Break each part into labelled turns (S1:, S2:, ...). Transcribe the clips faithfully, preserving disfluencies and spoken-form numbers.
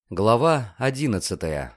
S1: Глава одиннадцатая.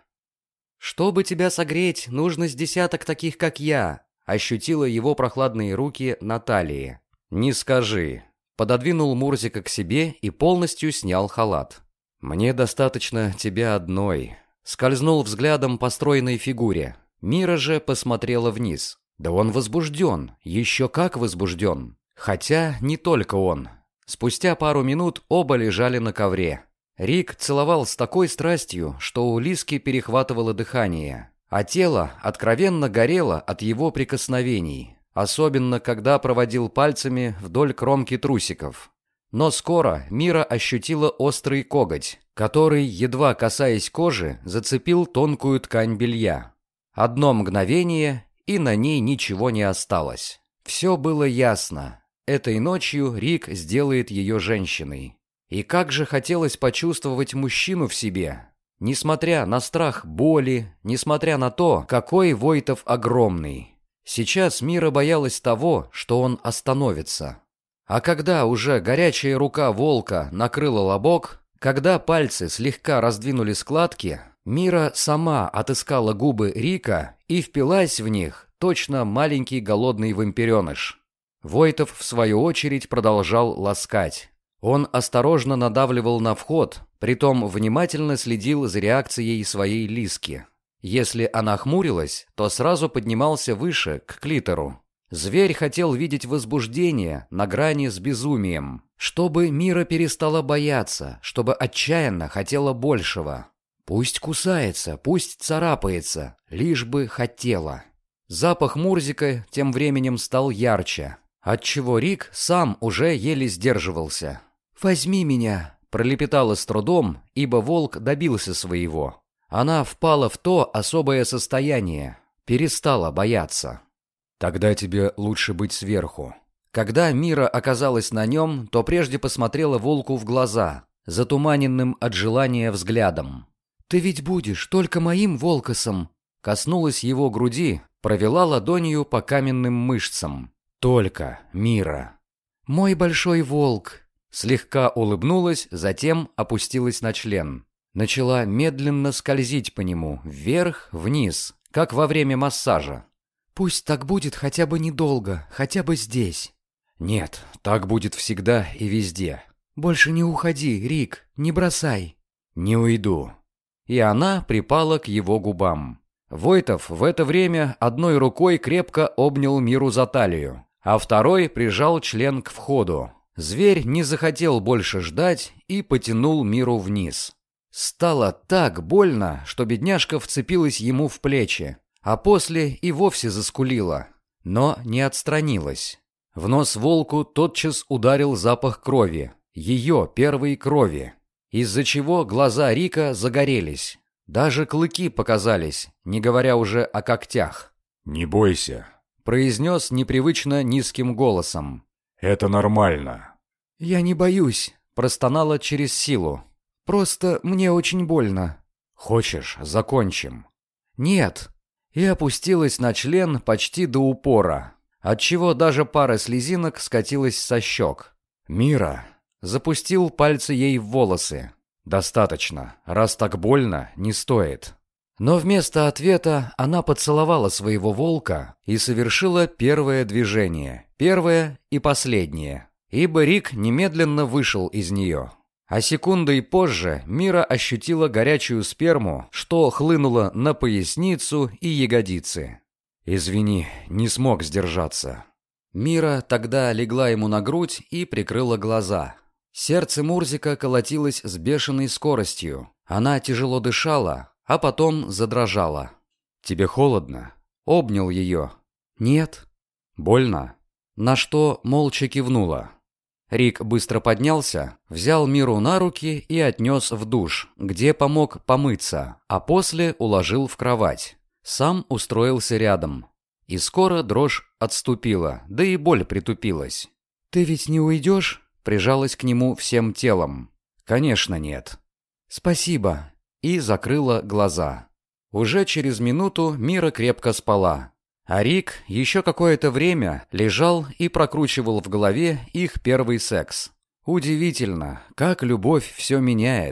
S1: «Чтобы тебя согреть, нужно с десяток таких, как я», — ощутила его прохладные руки на талии. «Не скажи». Пододвинул Мурзика к себе и полностью снял халат. «Мне достаточно тебя одной». Скользнул взглядом по стройной фигуре. Мира же посмотрела вниз. Да он возбужден, еще как возбужден. Хотя не только он. Спустя пару минут оба лежали на ковре. Рик целовал с такой страстью, что у Лиски перехватывало дыхание, а тело откровенно горело от его прикосновений, особенно когда проводил пальцами вдоль кромки трусиков. Но скоро Мира ощутила острый коготь, который, едва касаясь кожи, зацепил тонкую ткань белья. Одно мгновение, и на ней ничего не осталось. Все было ясно. Этой ночью Рик сделает ее женщиной. И как же хотелось почувствовать мужчину в себе. Несмотря на страх боли, несмотря на то, какой Войтов огромный. Сейчас Мира боялась того, что он остановится. А когда уже горячая рука волка накрыла лобок, когда пальцы слегка раздвинули складки, Мира сама отыскала губы Рика и впилась в них, точно маленький голодный вампиреныш. Войтов, в свою очередь, продолжал ласкать. Он осторожно надавливал на вход, притом внимательно следил за реакцией своей Лиски. Если она хмурилась, то сразу поднимался выше, к клитору. Зверь хотел видеть возбуждение на грани с безумием, чтобы Мира перестала бояться, чтобы отчаянно хотела большего. Пусть кусается, пусть царапается, лишь бы хотела. Запах Мурзика тем временем стал ярче, отчего Рик сам уже еле сдерживался. «Возьми меня!» – пролепетала с трудом, ибо волк добился своего. Она впала в то особое состояние, перестала бояться. «Тогда тебе лучше быть сверху». Когда Мира оказалась на нем, то прежде посмотрела волку в глаза, затуманенным от желания взглядом. «Ты ведь будешь только моим волкосом!» Коснулась его груди, провела ладонью по каменным мышцам. «Только, Мира!» «Мой большой волк!» Слегка улыбнулась, затем опустилась на член. Начала медленно скользить по нему, вверх-вниз, как во время массажа. «Пусть так будет хотя бы недолго, хотя бы здесь». «Нет, так будет всегда и везде». «Больше не уходи, Рик, не бросай». «Не уйду». И она припала к его губам. Войтов в это время одной рукой крепко обнял Миру за талию, а второй прижал член к входу. Зверь не захотел больше ждать и потянул Миру вниз. Стало так больно, что бедняжка вцепилась ему в плечи, а после и вовсе заскулила, но не отстранилась. В нос волку тотчас ударил запах крови, ее первой крови, из-за чего глаза Рика загорелись. Даже клыки показались, не говоря уже о когтях.
S2: «Не бойся»,
S1: — произнес непривычно низким голосом.
S2: «Это нормально».
S1: «Я не боюсь», — простонала через силу. «Просто мне очень больно». «Хочешь, закончим?» «Нет». И опустилась на член почти до упора, отчего даже пара слезинок скатилась со щек. «Мира», — запустил пальцы ей в волосы. «Достаточно. Раз так больно, не стоит». Но вместо ответа она поцеловала своего волка и совершила первое движение, первое и последнее, ибо Рик немедленно вышел из нее. А секундой позже Мира ощутила горячую сперму, что хлынула на поясницу и ягодицы. «Извини, не смог сдержаться». Мира тогда легла ему на грудь и прикрыла глаза. Сердце Мурзика колотилось с бешеной скоростью. Она тяжело дышала, а потом задрожала. «Тебе холодно?» Обнял ее. «Нет». «Больно?» На что молча кивнула. Рик быстро поднялся, взял Миру на руки и отнес в душ, где помог помыться, а после уложил в кровать. Сам устроился рядом. И скоро дрожь отступила, да и боль притупилась. «Ты ведь не уйдешь?» Прижалась к нему всем телом. «Конечно нет». «Спасибо». И закрыла глаза. Уже через минуту Мира крепко спала. А Рик еще какое-то время лежал и прокручивал в голове их первый секс. Удивительно, как любовь все меняет.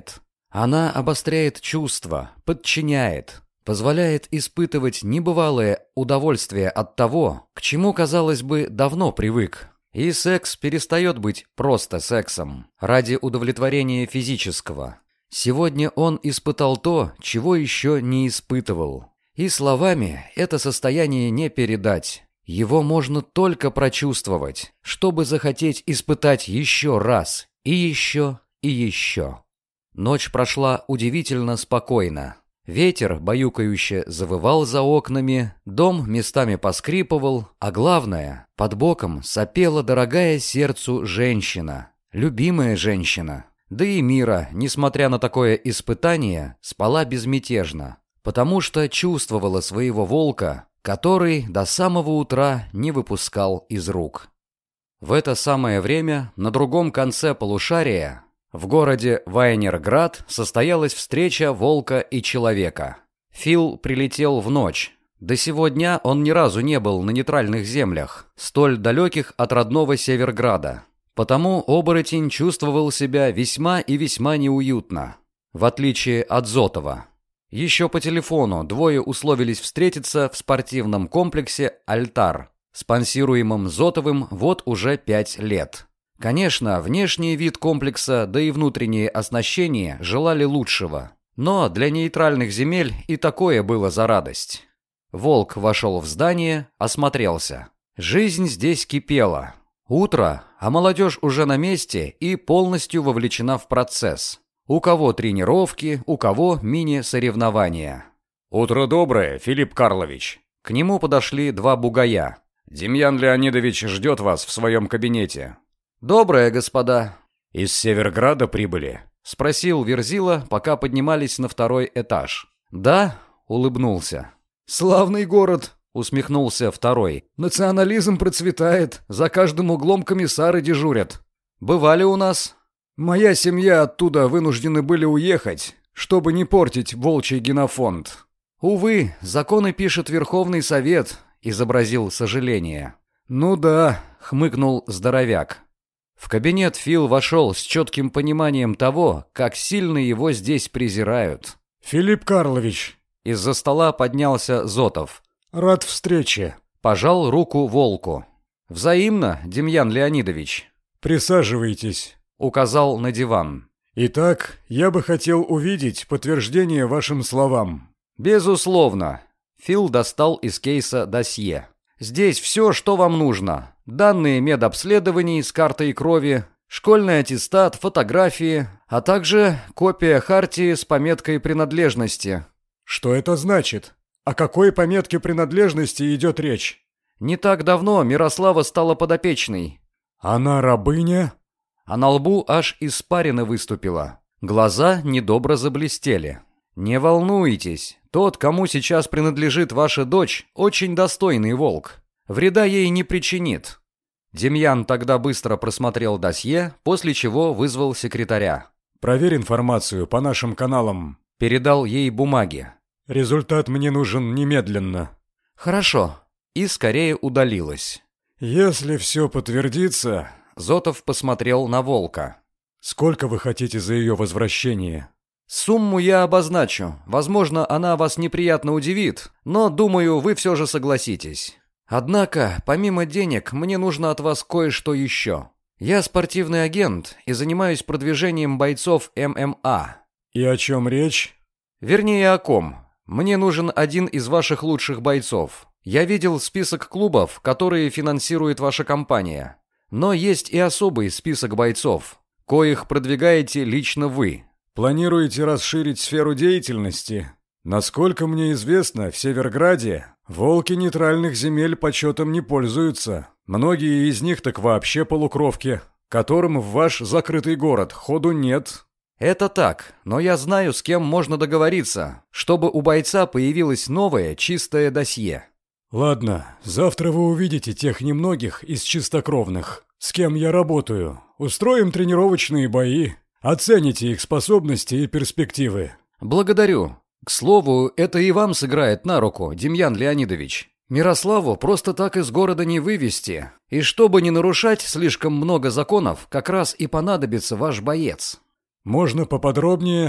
S1: Она обостряет чувства, подчиняет, позволяет испытывать небывалое удовольствие от того, к чему, казалось бы, давно привык. И секс перестает быть просто сексом ради удовлетворения физического. Сегодня он испытал то, чего еще не испытывал. И словами это состояние не передать. Его можно только прочувствовать, чтобы захотеть испытать еще раз, и еще, и еще. Ночь прошла удивительно спокойно. Ветер баюкающе завывал за окнами, дом местами поскрипывал, а главное, под боком сопела дорогая сердцу женщина, любимая женщина. Да и Мира, несмотря на такое испытание, спала безмятежно, потому что чувствовала своего волка, который до самого утра не выпускал из рук. В это самое время на другом конце полушария, в городе Вайнерград, состоялась встреча волка и человека. Фил прилетел в ночь. До сего дня он ни разу не был на нейтральных землях, столь далеких от родного Северграда. Потому оборотень чувствовал себя весьма и весьма неуютно, в отличие от Зотова. Еще по телефону двое условились встретиться в спортивном комплексе «Альтар», спонсируемом Зотовым вот уже пять лет. Конечно, внешний вид комплекса, да и внутреннее оснащение желали лучшего. Но для нейтральных земель и такое было за радость. Волк вошел в здание, осмотрелся. Жизнь здесь кипела. Утро, а молодежь уже на месте и полностью вовлечена в процесс. У кого тренировки, у кого мини-соревнования.
S2: «Утро доброе, Филипп Карлович!»
S1: К нему подошли два бугая.
S2: «Демьян Леонидович ждет вас в своем кабинете».
S1: «Доброе, господа».
S2: «Из Северграда прибыли?»
S1: — спросил Верзила, пока поднимались на второй этаж. «Да», — улыбнулся.
S3: «Славный город»,
S1: — усмехнулся второй.
S3: «Национализм процветает, за каждым углом комиссары дежурят».
S1: «Бывали у нас?»
S3: «Моя семья оттуда вынуждены были уехать, чтобы не портить волчий генофонд».
S1: «Увы, законы пишет Верховный Совет», — изобразил сожаление.
S3: «Ну да»,
S1: — хмыкнул здоровяк. В кабинет Фил вошел с четким пониманием того, как сильно его здесь презирают.
S3: «Филипп Карлович!»
S1: Из-за стола поднялся Зотов.
S3: «Рад встрече!»
S1: Пожал руку волку. «Взаимно, Демьян Леонидович!»
S3: «Присаживайтесь!»
S1: Указал на диван.
S3: «Итак, я бы хотел увидеть подтверждение вашим словам».
S1: «Безусловно!» Фил достал из кейса досье. «Здесь все, что вам нужно. Данные медобследований с картой крови, школьный аттестат, фотографии, а также копия хартии с пометкой принадлежности».
S3: «Что это значит? О какой пометке принадлежности идет речь?»
S1: «Не так давно Мирослава стала подопечной».
S3: «Она рабыня?»
S1: А на лбу аж испарина выступила. Глаза недобро заблестели. «Не волнуйтесь, тот, кому сейчас принадлежит ваша дочь, очень достойный волк. Вреда ей не причинит». Демьян тогда быстро просмотрел досье, после чего вызвал секретаря.
S3: «Проверь информацию по нашим каналам».
S1: Передал ей бумаги.
S3: «Результат мне нужен немедленно».
S1: «Хорошо». И скорее удалилась.
S3: «Если все подтвердится...»
S1: Зотов посмотрел на волка.
S3: «Сколько вы хотите за ее возвращение?»
S1: «Сумму я обозначу. Возможно, она вас неприятно удивит, но, думаю, вы все же согласитесь. Однако, помимо денег, мне нужно от вас кое-что еще. Я спортивный агент и занимаюсь продвижением бойцов эм эм а».
S3: «И о чем речь?»
S1: «Вернее, о ком. Мне нужен один из ваших лучших бойцов. Я видел список клубов, которые финансирует ваша компания. Но есть и особый список бойцов, коих продвигаете лично вы».
S3: «Планируете расширить сферу деятельности?» «Насколько мне известно, в Северграде волки нейтральных земель почетом не пользуются. Многие из них так вообще полукровки, которым в ваш закрытый город ходу нет».
S1: «Это так, но я знаю, с кем можно договориться, чтобы у бойца появилось новое чистое досье».
S3: «Ладно, завтра вы увидите тех немногих из чистокровных, с кем я работаю. Устроим тренировочные бои, оцените их способности и перспективы».
S1: «Благодарю. К слову, это и вам сыграет на руку, Демьян Леонидович. Мирославу просто так из города не вывести. И чтобы не нарушать слишком много законов, как раз и понадобится ваш боец».
S3: «Можно поподробнее?»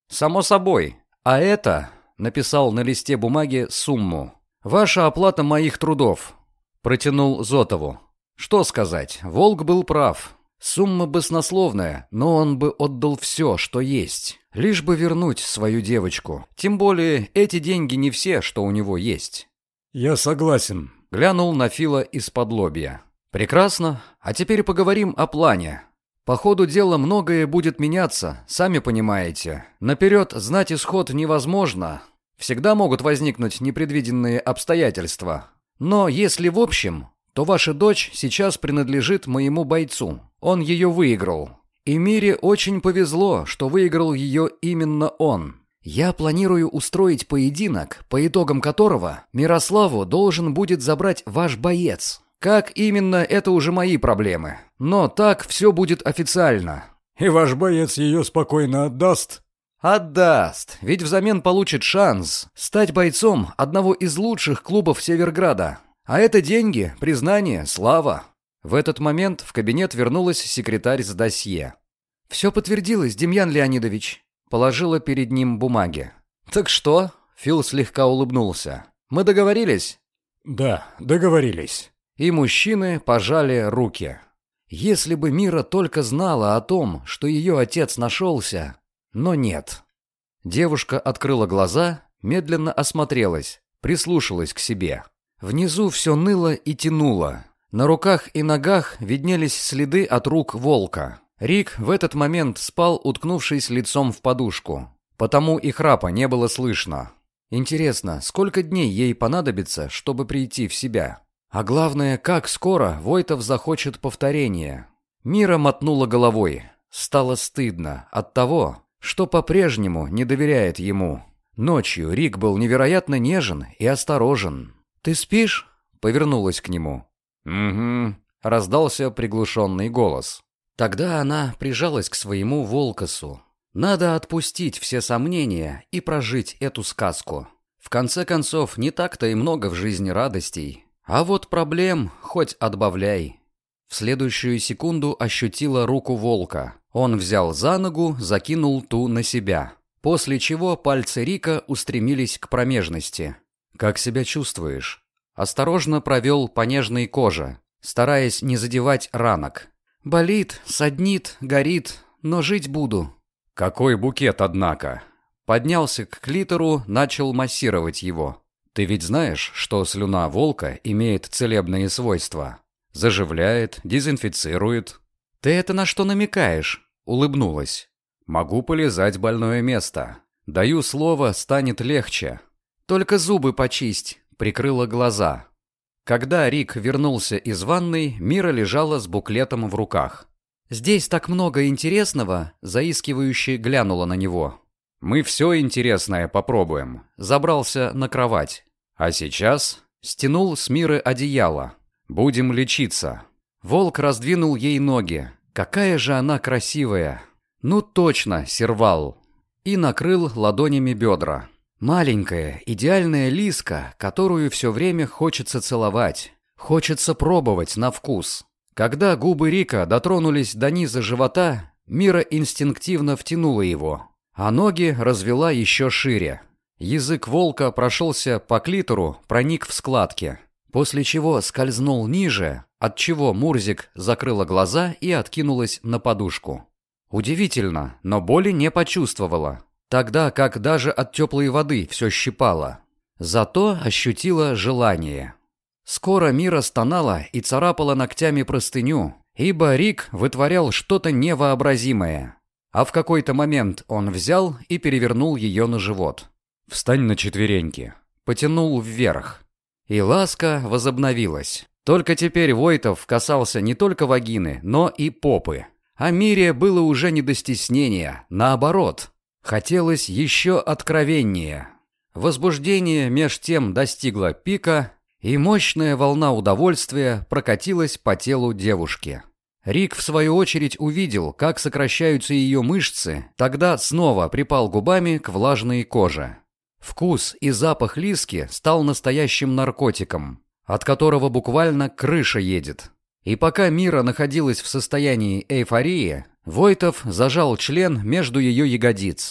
S1: «Само собой. А это...» — написал на листе бумаги сумму. «Ваша оплата моих трудов», — протянул Зотову. Что сказать, Волк был прав. Сумма баснословная, но он бы отдал все, что есть, лишь бы вернуть свою девочку. Тем более, эти деньги не все, что у него есть.
S3: «Я согласен»,
S1: — глянул на Фила из-под лобья. «Прекрасно. А теперь поговорим о плане. По ходу дела многое будет меняться, сами понимаете. Наперед знать исход невозможно. Всегда могут возникнуть непредвиденные обстоятельства. Но если в общем, то ваша дочь сейчас принадлежит моему бойцу. Он ее выиграл. И Мире очень повезло, что выиграл ее именно он. Я планирую устроить поединок, по итогам которого Мирославу должен будет забрать ваш боец. Как именно, это уже мои проблемы. Но так все будет официально».
S3: «И ваш боец ее спокойно отдаст?»
S1: «Отдаст, ведь взамен получит шанс стать бойцом одного из лучших клубов Северграда. А это деньги, признание, слава». В этот момент в кабинет вернулась секретарь с досье. «Все подтвердилось, Демьян Леонидович», — положила перед ним бумаги. «Так что?» — Фил слегка улыбнулся. «Мы договорились?»
S3: «Да, договорились».
S1: И мужчины пожали руки. Если бы Мира только знала о том, что ее отец нашелся, но нет. Девушка открыла глаза, медленно осмотрелась, прислушалась к себе. Внизу все ныло и тянуло. На руках и ногах виднелись следы от рук волка. Рик в этот момент спал, уткнувшись лицом в подушку. Потому и храпа не было слышно. Интересно, сколько дней ей понадобится, чтобы прийти в себя? А главное, как скоро Войтов захочет повторения? Мира мотнула головой. Стало стыдно от того, что по-прежнему не доверяет ему. Ночью Рик был невероятно нежен и осторожен. «Ты спишь?» — повернулась к нему. «Угу», — раздался приглушенный голос. Тогда она прижалась к своему Волкосу. Надо отпустить все сомнения и прожить эту сказку. В конце концов, не так-то и много в жизни радостей. А вот проблем хоть отбавляй. В следующую секунду ощутила руку волка. Он взял за ногу, закинул ту на себя. После чего пальцы Рика устремились к промежности. «Как себя чувствуешь?» Осторожно провел по нежной коже, стараясь не задевать ранок. «Болит, саднит, горит, но жить буду». «Какой букет, однако!» Поднялся к клитору, начал массировать его. «Ты ведь знаешь, что слюна волка имеет целебные свойства? Заживляет, дезинфицирует». «Ты это на что намекаешь?» — улыбнулась. «Могу полизать больное место. Даю слово, станет легче». «Только зубы почисть», — прикрыла глаза. Когда Рик вернулся из ванной, Мира лежала с буклетом в руках. «Здесь так много интересного», — заискивающе глянула на него. «Мы все интересное попробуем». Забрался на кровать. А сейчас стянул с Миры одеяло. «Будем лечиться». Волк раздвинул ей ноги. Какая же она красивая. Ну точно, сервал. И накрыл ладонями бедра. Маленькая, идеальная лиска, которую все время хочется целовать. Хочется пробовать на вкус. Когда губы Рика дотронулись до низа живота, Мира инстинктивно втянула его, а ноги развела еще шире. Язык волка прошелся по клитору, проник в складки, после чего скользнул ниже, отчего Мурзик закрыла глаза и откинулась на подушку. Удивительно, но боли не почувствовала, тогда как даже от теплой воды все щипало. Зато ощутила желание. Скоро Мира стонала и царапала ногтями простыню, ибо Рик вытворял что-то невообразимое. А в какой-то момент он взял и перевернул ее на живот. «Встань на четвереньки», потянул вверх. И ласка возобновилась. Только теперь Войтов касался не только вагины, но и попы. А Мире было уже не до стеснения, наоборот. Хотелось еще откровеннее. Возбуждение меж тем достигло пика, и мощная волна удовольствия прокатилась по телу девушки. Рик, в свою очередь, увидел, как сокращаются ее мышцы, тогда снова припал губами к влажной коже. Вкус и запах лиски стал настоящим наркотиком, от которого буквально крыша едет. И пока Мира находилась в состоянии эйфории, Войтов зажал член между ее ягодиц.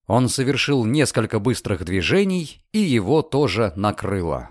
S1: Он совершил несколько быстрых движений, и его тоже накрыло.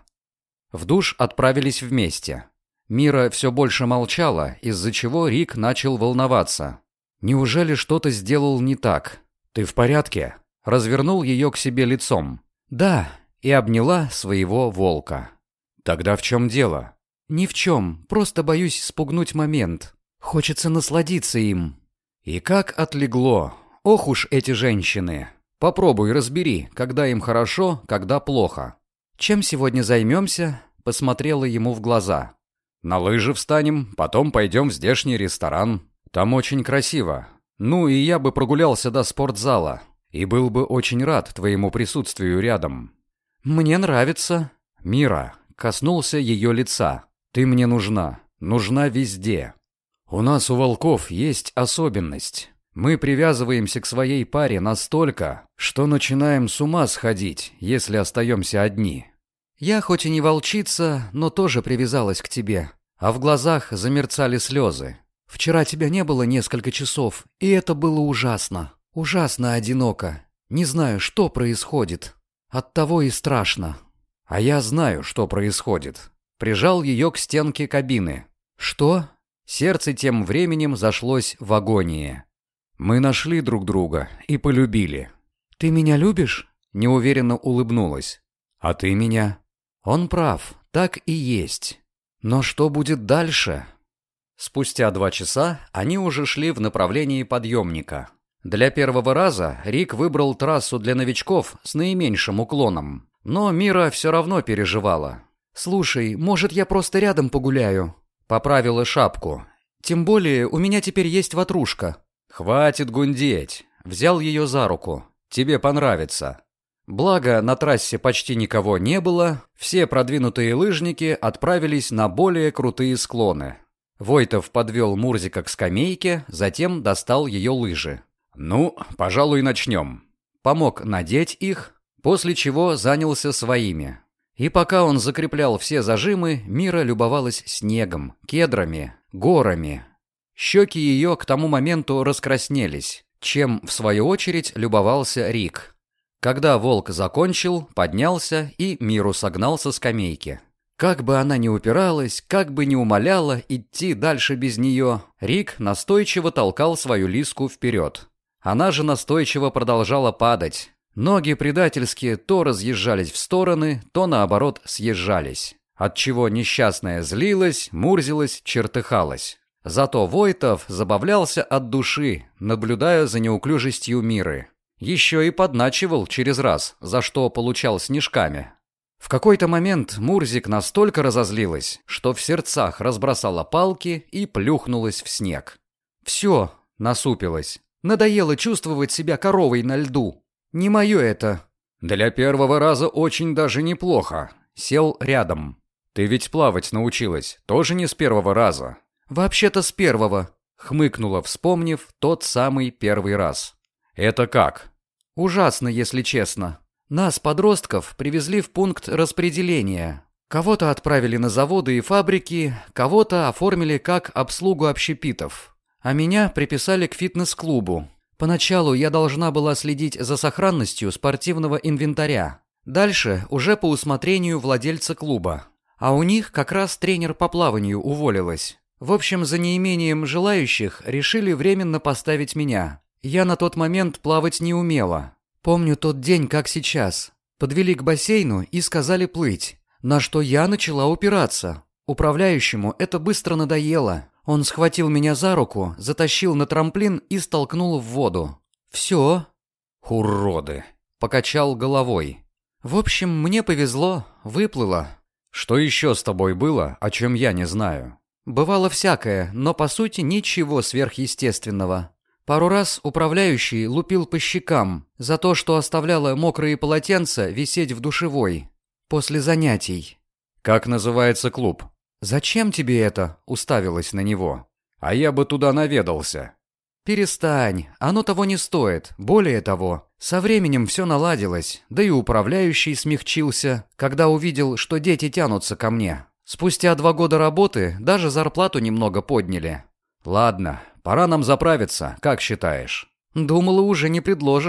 S1: В душ отправились вместе. Мира все больше молчала, из-за чего Рик начал волноваться. «Неужели что-то сделал не так? Ты в порядке?» Развернул ее к себе лицом. «Да», и обняла своего волка. «Тогда в чем дело?» «Ни в чем, просто боюсь спугнуть момент. Хочется насладиться им». И как отлегло. Ох уж эти женщины. Попробуй разбери, когда им хорошо, когда плохо. «Чем сегодня займемся?» Посмотрела ему в глаза. «На лыжи встанем, потом пойдем в здешний ресторан. Там очень красиво. Ну и я бы прогулялся до спортзала. И был бы очень рад твоему присутствию рядом». «Мне нравится». Мира коснулся ее лица. «Ты мне нужна. Нужна везде. У нас у волков есть особенность. Мы привязываемся к своей паре настолько, что начинаем с ума сходить, если остаемся одни. Я хоть и не волчица, но тоже привязалась к тебе. А в глазах замерцали слезы. Вчера тебя не было несколько часов, и это было ужасно. Ужасно одиноко. Не знаю, что происходит. Оттого и страшно». «А я знаю, что происходит». Прижал ее к стенке кабины. «Что?» Сердце тем временем зашлось в агонии. «Мы нашли друг друга и полюбили». «Ты меня любишь?» Неуверенно улыбнулась. «А ты меня?» Он прав, так и есть. Но что будет дальше? Спустя два часа они уже шли в направлении подъемника. Для первого раза Рик выбрал трассу для новичков с наименьшим уклоном. Но Мира все равно переживала. «Слушай, может, я просто рядом погуляю?» Поправила шапку. «Тем более у меня теперь есть ватрушка». «Хватит гундеть». Взял ее за руку. «Тебе понравится». Благо, на трассе почти никого не было, все продвинутые лыжники отправились на более крутые склоны. Войтов подвел Мурзика к скамейке, затем достал ее лыжи. «Ну, пожалуй, начнем». Помог надеть их, после чего занялся своими. И пока он закреплял все зажимы, Мира любовалась снегом, кедрами, горами. Щеки ее к тому моменту раскраснелись, чем, в свою очередь, любовался Рик. Когда волк закончил, поднялся и Миру согнал со скамейки. Как бы она ни упиралась, как бы ни умоляла идти дальше без нее, Рик настойчиво толкал свою лиску вперед. Она же настойчиво продолжала падать. Ноги предательски то разъезжались в стороны, то наоборот съезжались. Отчего несчастная злилась, мурзилась, чертыхалась. Зато Войтов забавлялся от души, наблюдая за неуклюжестью Миры. Еще и подначивал через раз, за что получал снежками. В какой-то момент Мурзик настолько разозлилась, что в сердцах разбросала палки и плюхнулась в снег. «Все», — насупилась, — «надоело чувствовать себя коровой на льду. Не мое это». «Для первого раза очень даже неплохо». Сел рядом. «Ты ведь плавать научилась, тоже не с первого раза». «Вообще-то с первого», — хмыкнула, вспомнив тот самый первый раз. «Это как?» «Ужасно, если честно. Нас, подростков, привезли в пункт распределения. Кого-то отправили на заводы и фабрики, кого-то оформили как обслугу общепитов. А меня приписали к фитнес-клубу. Поначалу я должна была следить за сохранностью спортивного инвентаря. Дальше уже по усмотрению владельца клуба. А у них как раз тренер по плаванию уволилась. В общем, за неимением желающих решили временно поставить меня. Я на тот момент плавать не умела. Помню тот день, как сейчас. Подвели к бассейну и сказали плыть. На что я начала упираться. Управляющему это быстро надоело. Он схватил меня за руку, затащил на трамплин и столкнул в воду. «Все». «Уроды!» — покачал головой. «В общем, мне повезло, выплыла». «Что еще с тобой было, о чем я не знаю?» «Бывало всякое, но по сути ничего сверхъестественного. Пару раз управляющий лупил по щекам за то, что оставляла мокрые полотенца висеть в душевой. После занятий». «Как называется клуб?» «Зачем тебе это?» — уставилась на него. «А я бы туда наведался». «Перестань, оно того не стоит. Более того, со временем все наладилось, да и управляющий смягчился, когда увидел, что дети тянутся ко мне. Спустя два года работы даже зарплату немного подняли». «Ладно, пора нам заправиться, как считаешь?» «Думала, уже не предложишь».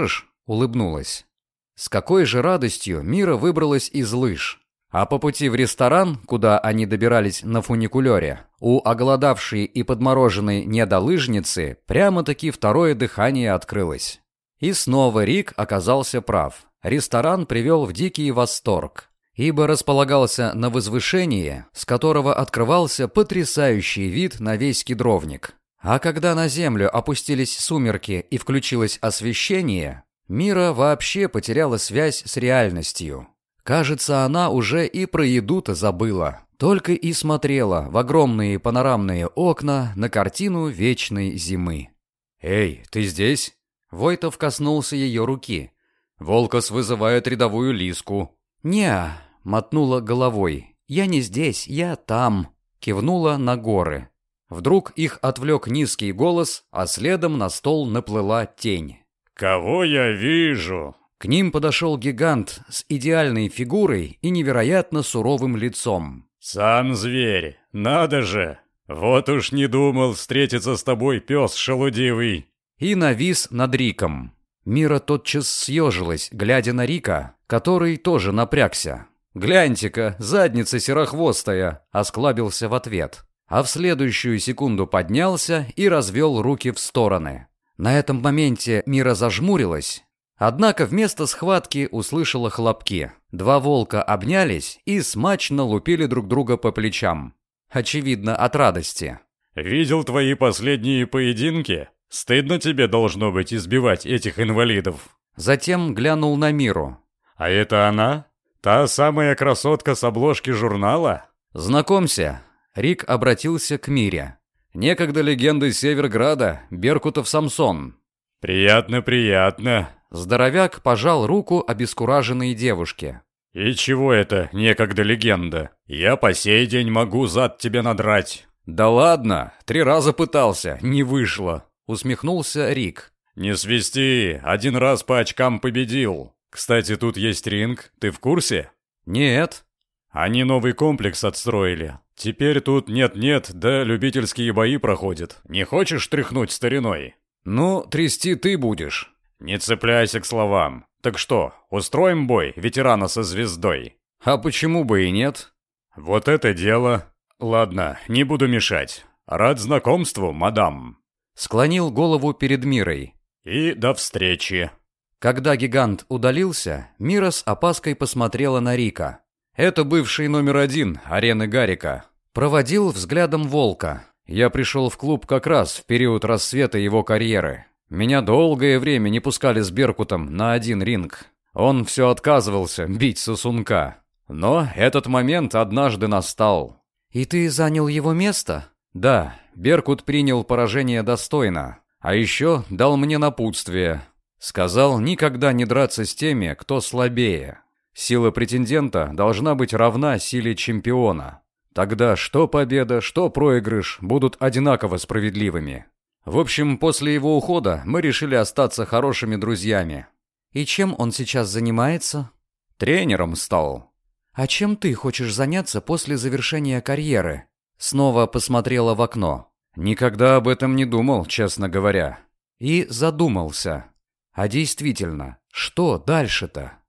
S1: улыбнулась. С какой же радостью Мира выбралась из лыж. А по пути в ресторан, куда они добирались на фуникулере, у оголодавшей и подмороженной недолыжницы прямо-таки второе дыхание открылось. И снова Рик оказался прав. Ресторан привел в дикий восторг, ибо располагался на возвышении, с которого открывался потрясающий вид на весь кедровник. А когда на землю опустились сумерки и включилось освещение, Мира вообще потеряла связь с реальностью. Кажется, она уже и про еду-то забыла, только и смотрела в огромные панорамные окна на картину вечной зимы.
S2: «Эй, ты здесь?»
S1: Войтов коснулся ее руки.
S2: «Волкос вызывает рядовую Лиску».
S1: «Не-а», мотнула головой. «Я не здесь, я там», кивнула на горы. Вдруг их отвлек низкий голос, а следом на стол наплыла тень.
S3: «Кого я вижу?»
S1: К ним подошел гигант с идеальной фигурой и невероятно суровым лицом.
S3: «Сам зверь, надо же! Вот уж не думал встретиться с тобой, пес шелудивый!»
S1: И навис над Риком. Мира тотчас съежилась, глядя на Рика, который тоже напрягся. «Гляньте-ка, задница серохвостая!» — осклабился в ответ. А в следующую секунду поднялся и развел руки в стороны. На этом моменте Мира зажмурилась. Однако вместо схватки услышала хлопки. Два волка обнялись и смачно лупили друг друга по плечам. Очевидно, от радости.
S3: «Видел твои последние поединки? Стыдно тебе должно быть избивать этих инвалидов».
S1: Затем глянул на Миру.
S3: «А это она? Та самая красотка с обложки журнала?»
S1: «Знакомься». Рик обратился к Мире. «Некогда легенды Северграда, Беркутов Самсон».
S3: «Приятно, приятно».
S1: Здоровяк пожал руку обескураженной девушке.
S3: «И чего это некогда легенда? Я по сей день могу зад тебе надрать».
S1: «Да ладно, три раза пытался, не вышло», — усмехнулся Рик.
S3: «Не свисти, один раз по очкам победил. Кстати, тут есть ринг, ты в курсе?»
S1: «Нет».
S3: «Они новый комплекс отстроили. Теперь тут нет-нет, да любительские бои проходят. Не хочешь тряхнуть стариной?»
S1: «Ну, трясти ты будешь».
S3: «Не цепляйся к словам. Так что, устроим бой ветерана со звездой?»
S1: «А почему бы и нет?»
S3: «Вот это дело. Ладно, не буду мешать. Рад знакомству, мадам».
S1: Склонил голову перед Мирой.
S3: «И до встречи».
S1: Когда гигант удалился, Мира с опаской посмотрела на Рика. Это бывший номер один арены Гарика. Проводил взглядом волка. Я пришел в клуб как раз в период рассвета его карьеры. Меня долгое время не пускали с Беркутом на один ринг. Он все отказывался бить сосунка. Но этот момент однажды настал. «И ты занял его место?» «Да, Беркут принял поражение достойно. А еще дал мне напутствие. Сказал никогда не драться с теми, кто слабее. Сила претендента должна быть равна силе чемпиона. Тогда что победа, что проигрыш будут одинаково справедливыми». В общем, после его ухода мы решили остаться хорошими друзьями. «И чем он сейчас занимается?» «Тренером стал». «А чем ты хочешь заняться после завершения карьеры?» Снова посмотрела в окно. «Никогда об этом не думал, честно говоря». И задумался. А действительно, что дальше-то?